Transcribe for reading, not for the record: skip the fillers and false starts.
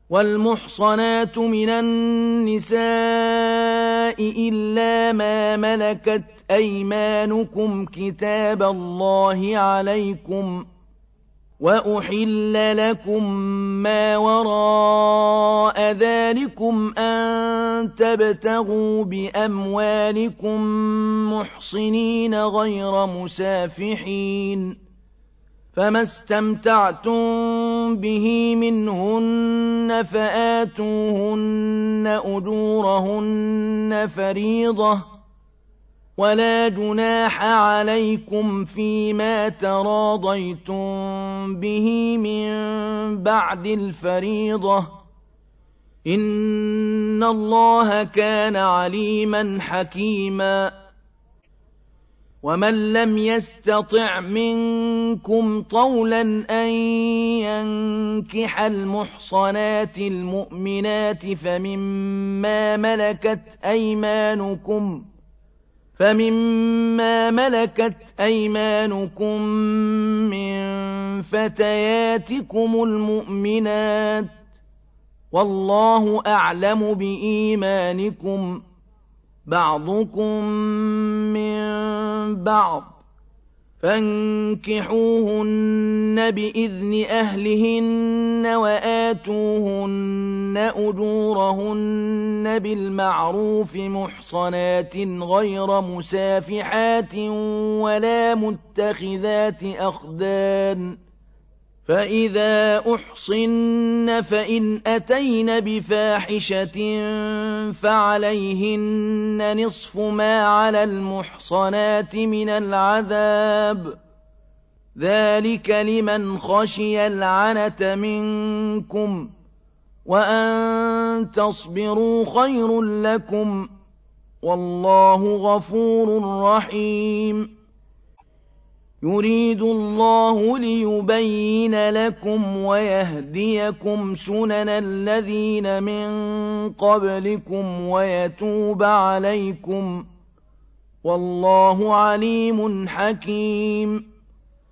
والمحصنات من النساء إلا ما ملكت أيمانكم كتاب الله عليكم، وأحل لكم ما وراء ذلكم أن تبتغوا بأموالكم محصنين غير مسافحين، فما استمتعتم به منهن فآتوهن أجورهن فريضة، ولا جناح عليكم فيما تراضيتم به من بعد الفريضة، إن الله كان عليما حكيما. ومن لم يستطع منكم طولا أن ينكح المحصنات المؤمنات فمما ملكت أيمانكم من فتياتكم المؤمنات، والله أعلم بإيمانكم، بعضكم من بعض، فانكحوهن بإذن أهلهن وآتوهن أجورهن بالمعروف محصنات غير مسافحات ولا متخذات أخدان، فإذا أحصن فإن أتين بفاحشة فعليهن نصف ما على المحصنات من العذاب، ذلك لمن خشي العنة منكم، وأن تصبروا خير لكم، والله غفور رحيم. يريد الله ليبين لكم ويهديكم سنن الذين من قبلكم ويتوب عليكم، والله عليم حكيم.